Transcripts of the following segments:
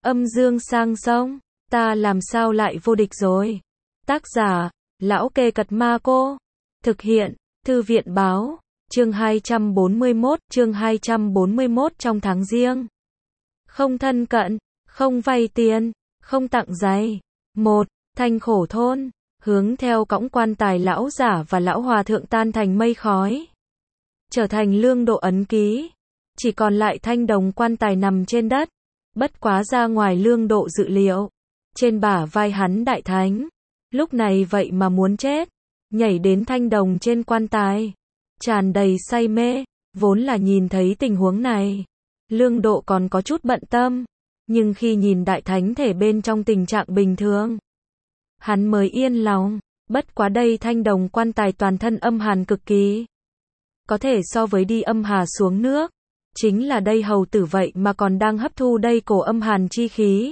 Âm dương sang sông, ta làm sao lại vô địch rồi. Tác giả, Lão Kê Cật Ma Cô. Thực hiện, Thư viện Báo. Chương 241 trong tháng Giêng. Không thân cận, không vay tiền, không tặng giày. 1. Thanh Khổ thôn, hướng theo cõng quan tài lão giả và lão hòa thượng tan thành mây khói, trở thành Lương Độ ấn ký. Chỉ còn lại thanh đồng quan tài nằm trên đất. Bất quá ra ngoài Lương Độ dự liệu, trên bả vai hắn Đại Thánh, lúc này vậy mà muốn chết, nhảy đến thanh đồng trên quan tài, tràn đầy say mê. Vốn là nhìn thấy tình huống này, Lương Độ còn có chút bận tâm, nhưng khi nhìn Đại Thánh thể bên trong tình trạng bình thường, hắn mới yên lòng. Bất quá đây thanh đồng quan tài toàn thân âm hàn cực kỳ, có thể so với đi âm hà xuống nước. Chính là đây hầu tử vậy mà còn đang hấp thu đây cổ âm hàn chi khí.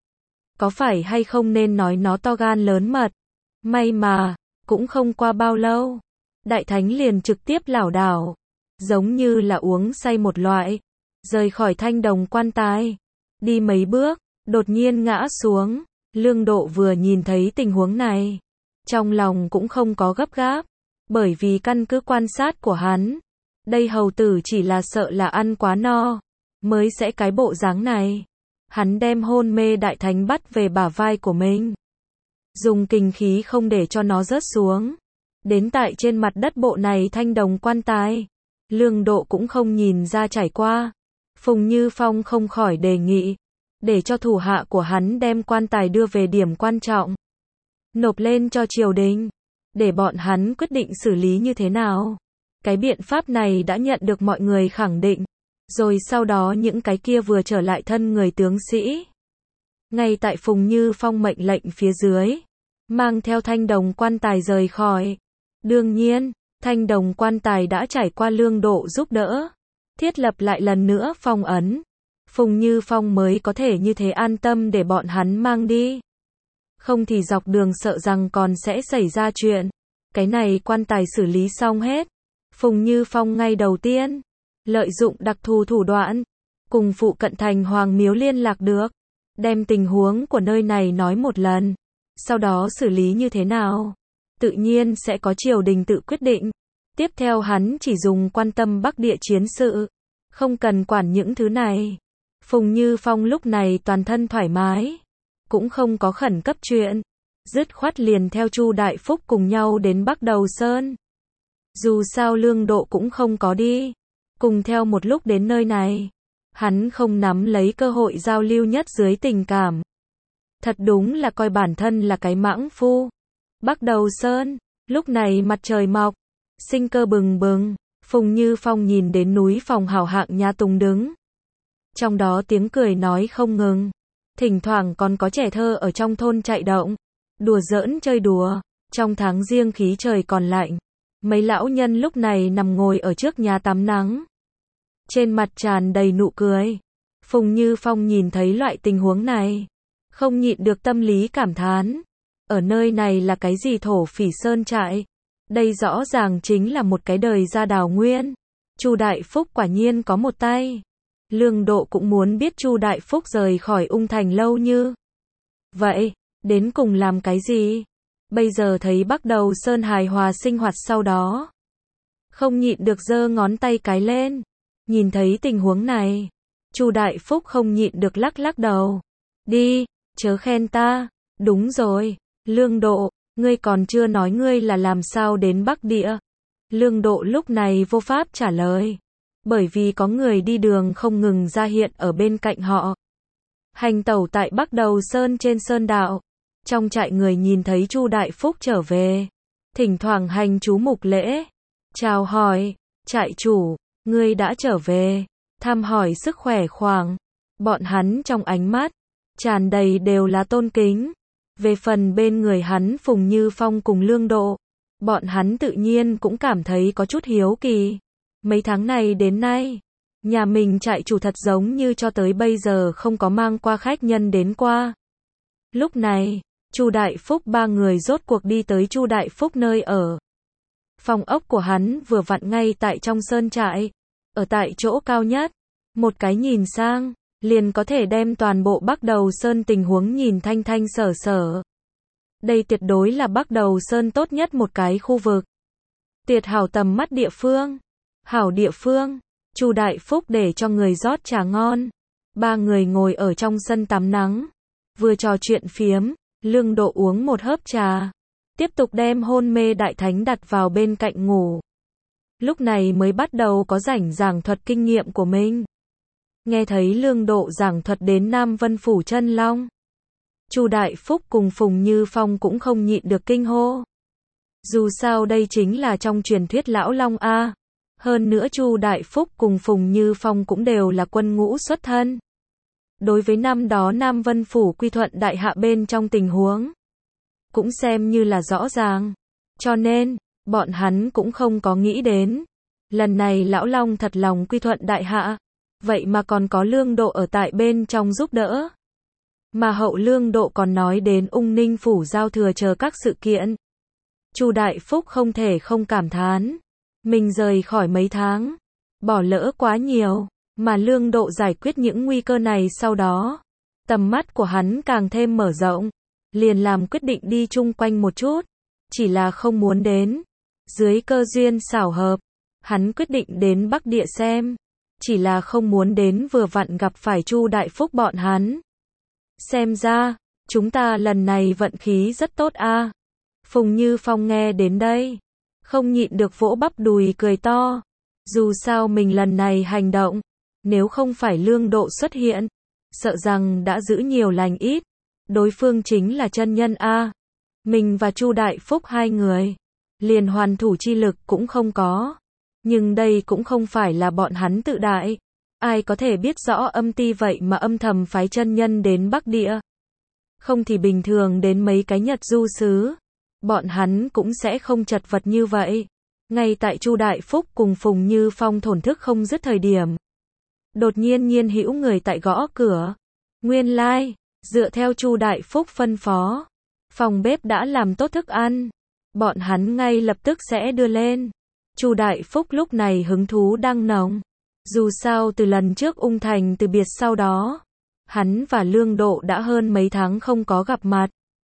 Có phải hay không nên nói nó to gan lớn mật. May mà, cũng không qua bao lâu, Đại Thánh liền trực tiếp lảo đảo, giống như là uống say một loại, rời khỏi thanh đồng quan tài. Đi mấy bước, đột nhiên ngã xuống. Lương Độ vừa nhìn thấy tình huống này, trong lòng cũng không có gấp gáp, bởi vì căn cứ quan sát của hắn, đây hầu tử chỉ là sợ là ăn quá no, mới sẽ cái bộ dáng này. Hắn đem hôn mê Đại Thánh bắt về bả vai của mình, dùng kình khí không để cho nó rớt xuống. Đến tại trên mặt đất bộ này thanh đồng quan tài, Lương Độ cũng không nhìn ra trải qua. Phùng Như Phong không khỏi đề nghị, để cho thủ hạ của hắn đem quan tài đưa về điểm quan trọng, nộp lên cho triều đình, để bọn hắn quyết định xử lý như thế nào. Cái biện pháp này đã nhận được mọi người khẳng định. Rồi sau đó những cái kia vừa trở lại thân người tướng sĩ, ngay tại Phùng Như Phong mệnh lệnh phía dưới, mang theo thanh đồng quan tài rời khỏi. Đương nhiên, thanh đồng quan tài đã trải qua Lương Độ giúp đỡ, thiết lập lại lần nữa phong ấn, Phùng Như Phong mới có thể như thế an tâm để bọn hắn mang đi. Không thì dọc đường sợ rằng còn sẽ xảy ra chuyện. Cái này quan tài xử lý xong hết, Phùng Như Phong ngay đầu tiên lợi dụng đặc thù thủ đoạn, cùng phụ cận thành Hoàng Miếu liên lạc được, đem tình huống của nơi này nói một lần, sau đó xử lý như thế nào, tự nhiên sẽ có triều đình tự quyết định. Tiếp theo hắn chỉ dùng quan tâm Bắc Địa chiến sự, không cần quản những thứ này. Phùng Như Phong lúc này toàn thân thoải mái, cũng không có khẩn cấp chuyện, dứt khoát liền theo Chu Đại Phúc cùng nhau đến Bắc Đầu Sơn. Dù sao Lương Độ cũng không có đi cùng theo một lúc đến nơi này, hắn không nắm lấy cơ hội giao lưu nhất dưới tình cảm. Thật đúng là coi bản thân là cái mãng phu. Bắc Đầu Sơn, lúc này mặt trời mọc, sinh cơ bừng bừng. Phùng Như Phong nhìn đến núi phòng hào hạng nhà tùng đứng, trong đó tiếng cười nói không ngừng, thỉnh thoảng còn có trẻ thơ ở trong thôn chạy động, đùa giỡn chơi đùa. Trong tháng Giêng khí trời còn lạnh, mấy lão nhân lúc này nằm ngồi ở trước nhà tắm nắng, trên mặt tràn đầy nụ cười. Phùng Như Phong nhìn thấy loại tình huống này, không nhịn được tâm lý cảm thán, ở nơi này là cái gì thổ phỉ sơn trại, đây rõ ràng chính là một cái đời ra đào nguyên. Chu Đại Phúc quả nhiên có một tay. Lương Độ cũng muốn biết Chu Đại Phúc rời khỏi Ung Thành lâu như vậy, đến cùng làm cái gì. Bây giờ thấy Bắc Đầu Sơn hài hòa sinh hoạt sau đó, không nhịn được giơ ngón tay cái lên. Nhìn thấy tình huống này, Chu Đại Phúc không nhịn được lắc lắc đầu. Đi, chớ khen ta. Đúng rồi, Lương Độ, ngươi còn chưa nói ngươi là làm sao đến Bắc Địa. Lương Độ lúc này vô pháp trả lời, bởi vì có người đi đường không ngừng ra hiện ở bên cạnh họ. Hành tẩu tại Bắc Đầu Sơn trên sơn đạo, trong trại người nhìn thấy Chu Đại Phúc trở về, thỉnh thoảng hành chú mục lễ, chào hỏi, trại chủ, ngươi đã trở về, thăm hỏi sức khỏe khoảng. Bọn hắn trong ánh mắt tràn đầy đều là tôn kính. Về phần bên người hắn Phùng Như Phong cùng Lương Độ, bọn hắn tự nhiên cũng cảm thấy có chút hiếu kỳ. Mấy tháng này đến nay, nhà mình trại chủ thật giống như cho tới bây giờ không có mang qua khách nhân đến qua. Lúc này, Chu Đại Phúc ba người rốt cuộc đi tới Chu Đại Phúc nơi ở. Phòng ốc của hắn vừa vặn ngay tại trong sơn trại, ở tại chỗ cao nhất, một cái nhìn sang, liền có thể đem toàn bộ Bắc Đầu Sơn tình huống nhìn thanh thanh sở sở. Đây tuyệt đối là Bắc Đầu Sơn tốt nhất một cái khu vực. Tuyệt hảo tầm mắt địa phương. Hảo địa phương. Chu Đại Phúc để cho người rót trà ngon. Ba người ngồi ở trong sân tắm nắng. Vừa trò chuyện phiếm, Lương Độ uống một hớp trà. Tiếp tục đem hôn mê đại thánh đặt vào bên cạnh ngủ. Lúc này mới bắt đầu có rảnh giảng thuật kinh nghiệm của mình. Nghe thấy Lương Độ giảng thuật đến Nam Vân Phủ Chân Long. Chu Đại Phúc cùng Phùng Như Phong cũng không nhịn được kinh hô. Dù sao đây chính là trong truyền thuyết Lão Long A. Hơn nữa Chu Đại Phúc cùng Phùng Như Phong cũng đều là quân ngũ xuất thân. Đối với năm đó Nam Vân Phủ quy thuận đại hạ bên trong tình huống, cũng xem như là rõ ràng. Cho nên, bọn hắn cũng không có nghĩ đến. Lần này Lão Long thật lòng quy thuận đại hạ. Vậy mà còn có Lương Độ ở tại bên trong giúp đỡ. Mà hậu Lương Độ còn nói đến Ung Ninh Phủ giao thừa chờ các sự kiện. Chu Đại Phúc không thể không cảm thán. Mình rời khỏi mấy tháng. Bỏ lỡ quá nhiều. Mà Lương Độ giải quyết những nguy cơ này sau đó. Tầm mắt của hắn càng thêm mở rộng. Liền làm quyết định đi chung quanh một chút. Chỉ là không muốn đến. Dưới cơ duyên xảo hợp. Hắn quyết định đến Bắc Địa xem. Chỉ là không muốn đến vừa vặn gặp phải Chu Đại Phúc bọn hắn. Xem ra, chúng ta lần này vận khí rất tốt a. Phùng Như Phong nghe đến đây. Không nhịn được vỗ bắp đùi cười to. Dù sao mình lần này hành động. Nếu không phải Lương Độ xuất hiện. Sợ rằng đã giữ nhiều lành ít. Đối phương chính là chân nhân a. Mình và Chu Đại Phúc hai người. Liền hoàn thủ chi lực cũng không có. Nhưng đây cũng không phải là bọn hắn tự đại. Ai có thể biết rõ âm ti vậy mà âm thầm phái chân nhân đến Bắc Địa. Không thì bình thường đến mấy cái Nhật du xứ. Bọn hắn cũng sẽ không chật vật như vậy. Ngay tại Chu Đại Phúc cùng Phùng Như Phong thổn thức không dứt thời điểm. Đột nhiên Nhiên Hữu người tại gõ cửa. Nguyên lai, dựa theo Chu Đại Phúc phân phó. Phòng bếp đã làm tốt thức ăn. Bọn hắn ngay lập tức sẽ đưa lên. Chu Đại Phúc lúc này hứng thú đang nồng. Dù sao từ lần trước Ung Thành từ biệt sau đó, hắn và Lương Độ đã hơn mấy tháng không có gặp mặt.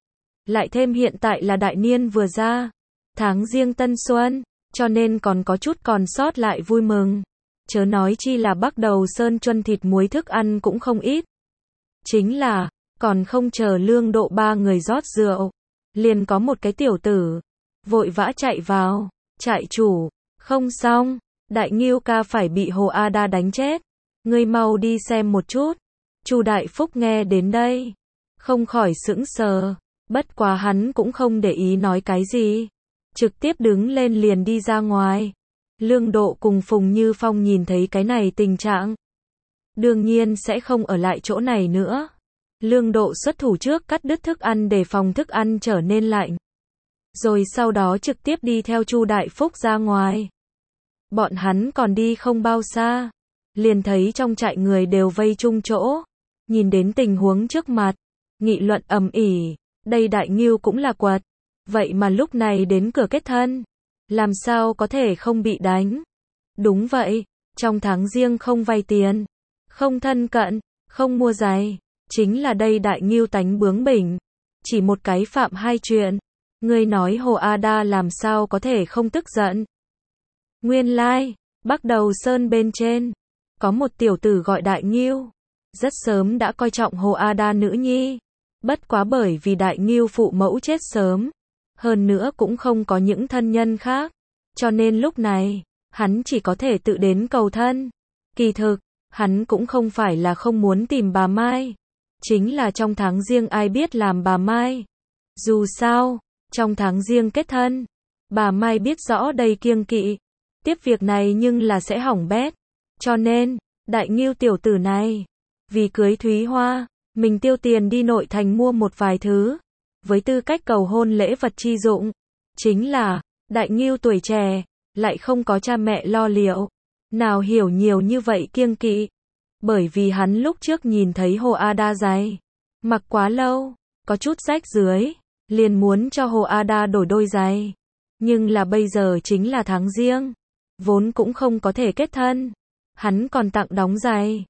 Lại thêm hiện tại là đại niên vừa ra, tháng Giêng Tân Xuân, cho nên còn có chút còn sót lại vui mừng. Chớ nói chi là Bắc Đầu Sơn chuân thịt muối thức ăn cũng không ít. Chính là, còn không chờ Lương Độ ba người rót rượu, liền có một cái tiểu tử vội vã chạy vào. Trại chủ, không xong, Đại Ngưu ca phải bị Hồ A Đa đánh chết. Ngươi mau đi xem một chút. Chu Đại Phúc nghe đến đây, không khỏi sững sờ. Bất quá hắn cũng không để ý nói cái gì. Trực tiếp đứng lên liền đi ra ngoài. Lương Độ cùng Phùng Như Phong nhìn thấy cái này tình trạng. Đương nhiên sẽ không ở lại chỗ này nữa. Lương Độ xuất thủ trước cắt đứt thức ăn để phòng thức ăn trở nên lạnh. Rồi sau đó trực tiếp đi theo Chu Đại Phúc ra ngoài. Bọn hắn còn đi không bao xa. Liền thấy trong trại người đều vây chung chỗ. Nhìn đến tình huống trước mặt. Nghị luận ầm ĩ. Đây Đại Ngưu cũng là quật. Vậy mà lúc này đến cửa kết thân. Làm sao có thể không bị đánh. Đúng vậy. Trong tháng Giêng không vay tiền. Không thân cận. Không mua giày. Chính là đây Đại Ngưu tánh bướng bỉnh. Chỉ một cái phạm hai chuyện. Ngươi nói Hồ A Đa làm sao có thể không tức giận. Nguyên lai, Bắc Đầu Sơn bên trên. Có một tiểu tử gọi Đại Ngưu. Rất sớm đã coi trọng Hồ A Đa nữ nhi. Bất quá bởi vì Đại Ngưu phụ mẫu chết sớm. Hơn nữa cũng không có những thân nhân khác. Cho nên lúc này, hắn chỉ có thể tự đến cầu thân. Kỳ thực, hắn cũng không phải là không muốn tìm bà Mai. Chính là trong tháng Giêng ai biết làm bà Mai. Dù sao, trong tháng Giêng kết thân, bà Mai biết rõ đây kiêng kỵ. Tiếp việc này nhưng là sẽ hỏng bét. Cho nên, Đại Ngưu tiểu tử này, vì cưới Thúy Hoa, mình tiêu tiền đi nội thành mua một vài thứ. Với tư cách cầu hôn lễ vật chi dụng. Chính là, Đại Ngưu tuổi trẻ, lại không có cha mẹ lo liệu. Nào hiểu nhiều như vậy kiêng kỵ. Bởi vì hắn lúc trước nhìn thấy Hồ A Đa giày. Mặc quá lâu, có chút rách dưới. Liền muốn cho Hồ A Đa đổi đôi giày. Nhưng là bây giờ chính là tháng Giêng. Vốn cũng không có thể kết thân. Hắn còn tặng đóng giày.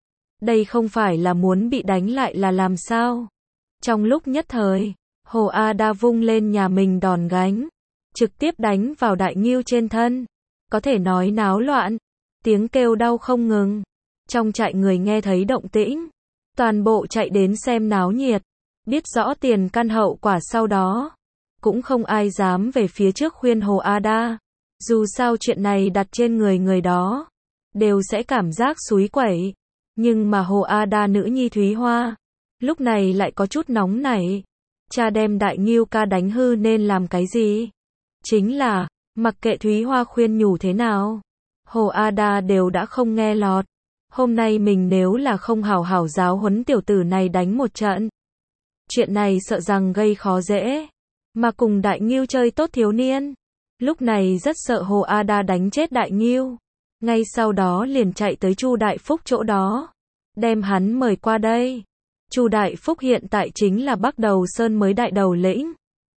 Đây không phải là muốn bị đánh lại là làm sao? Trong lúc nhất thời, Hồ A Đa vung lên nhà mình đòn gánh, trực tiếp đánh vào Đại Ngưu trên thân. Có thể nói náo loạn, tiếng kêu đau không ngừng. Trong trại người nghe thấy động tĩnh, toàn bộ chạy đến xem náo nhiệt, biết rõ tiền căn hậu quả sau đó. Cũng không ai dám về phía trước khuyên Hồ A Đa. Dù sao chuyện này đặt trên người đó, đều sẽ cảm giác xúi quẩy. Nhưng mà Hồ A Đa nữ nhi Thúy Hoa, lúc này lại có chút nóng nảy. Cha đem Đại Ngưu ca đánh hư nên làm cái gì? Chính là, mặc kệ Thúy Hoa khuyên nhủ thế nào, Hồ A Đa đều đã không nghe lọt. Hôm nay mình nếu là không hảo hảo giáo huấn tiểu tử này đánh một trận, chuyện này sợ rằng gây khó dễ. Mà cùng Đại Ngưu chơi tốt thiếu niên, lúc này rất sợ Hồ A Đa đánh chết Đại Ngưu. Ngay sau đó liền chạy tới Chu Đại Phúc chỗ đó, đem hắn mời qua đây. Chu Đại Phúc hiện tại chính là Bắc Đầu Sơn mới đại đầu lĩnh.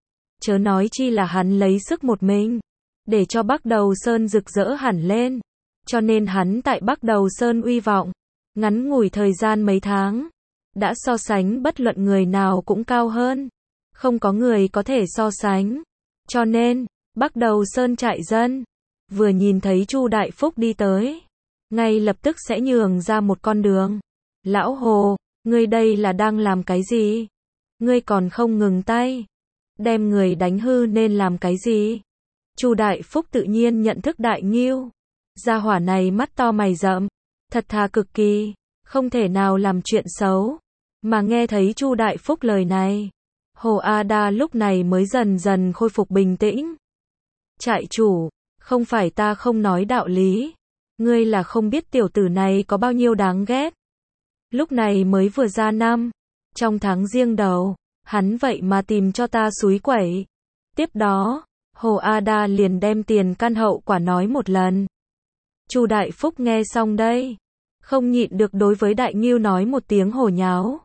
Chớ nói chi là hắn lấy sức một mình, để cho Bắc Đầu Sơn rực rỡ hẳn lên. Cho nên hắn tại Bắc Đầu Sơn uy vọng, ngắn ngủi thời gian mấy tháng, đã so sánh bất luận người nào cũng cao hơn. Không có người có thể so sánh. Cho nên, Bắc Đầu Sơn trại dân, vừa nhìn thấy Chu Đại Phúc đi tới, ngay lập tức sẽ nhường ra một con đường. Lão Hồ, ngươi đây là đang làm cái gì? Ngươi còn không ngừng tay. Đem người đánh hư nên làm cái gì? Chu Đại Phúc tự nhiên nhận thức Đại Ngưu. Gia hỏa này mắt to mày rậm, thật thà cực kỳ, không thể nào làm chuyện xấu. Mà nghe thấy Chu Đại Phúc lời này, Hồ A Đa lúc này mới dần dần khôi phục bình tĩnh. Trại chủ, không phải ta không nói đạo lý. Ngươi là không biết tiểu tử này có bao nhiêu đáng ghét. Lúc này mới vừa ra năm, trong tháng Giêng đầu, hắn vậy mà tìm cho ta xúi quẩy. Tiếp đó, Hồ A Đa liền đem tiền căn hậu quả nói một lần. Chu Đại Phúc nghe xong đây, không nhịn được đối với Đại Ngưu nói một tiếng hồ nháo.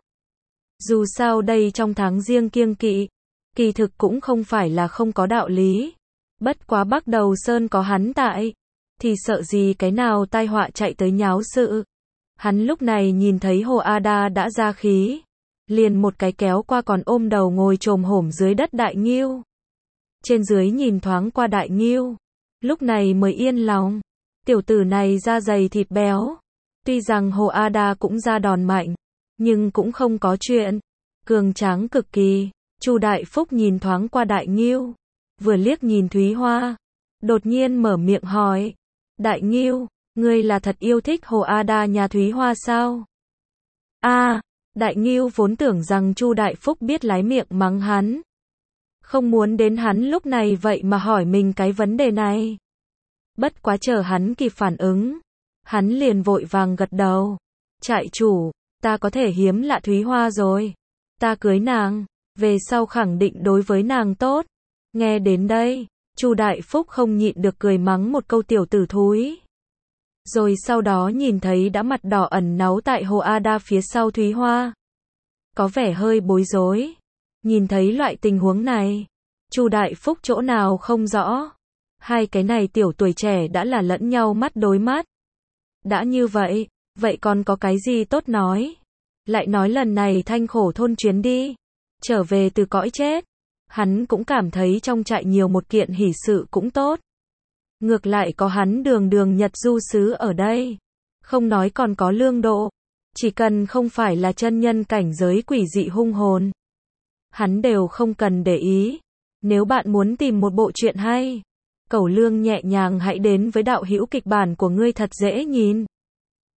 Dù sao đây trong tháng Giêng kiêng kỵ, kỳ thực cũng không phải là không có đạo lý. Bất quá Bắc Đầu Sơn có hắn tại, thì sợ gì cái nào tai họa chạy tới nháo sự. Hắn lúc này nhìn thấy Hồ A Đa đã ra khí, liền một cái kéo qua còn ôm đầu ngồi chồm hổm dưới đất Đại Ngưu. Trên dưới nhìn thoáng qua Đại Ngưu, lúc này mới yên lòng. Tiểu tử này da dày thịt béo, tuy rằng Hồ A Đa cũng ra đòn mạnh, nhưng cũng không có chuyện, cường tráng cực kỳ. Chu Đại Phúc nhìn thoáng qua Đại Ngưu, vừa liếc nhìn Thúy Hoa, đột nhiên mở miệng hỏi, Đại Ngưu, ngươi là thật yêu thích Hồ A Đa nhà Thúy Hoa sao? Đại Ngưu vốn tưởng rằng Chu Đại Phúc biết lái miệng mắng hắn, không muốn đến hắn lúc này vậy mà hỏi mình cái vấn đề này. Bất quá chờ hắn kịp phản ứng, hắn liền vội vàng gật đầu. Trại chủ, ta có thể hiếm lạ Thúy Hoa rồi. Ta cưới nàng, về sau khẳng định đối với nàng tốt. Nghe đến đây, Chu Đại Phúc không nhịn được cười mắng một câu tiểu tử thúi. Rồi sau đó nhìn thấy đã mặt đỏ ẩn náu tại Hồ A Đa phía sau Thúy Hoa, có vẻ hơi bối rối. Nhìn thấy loại tình huống này, Chu Đại Phúc chỗ nào không rõ. Hai cái này tiểu tuổi trẻ đã là lẫn nhau mắt đối mắt. Đã như vậy, vậy còn có cái gì tốt nói? Lại nói lần này Thanh Khổ thôn chuyến đi, trở về từ cõi chết, hắn cũng cảm thấy trong trại nhiều một kiện hỷ sự cũng tốt. Ngược lại có hắn đường đường Nhật du sứ ở đây, không nói còn có lương độ, chỉ cần không phải là chân nhân cảnh giới quỷ dị hung hồn, hắn đều không cần để ý. Nếu bạn muốn tìm một bộ truyện hay, Cẩu Lương nhẹ nhàng hãy đến với đạo hữu kịch bản của ngươi thật dễ nhìn.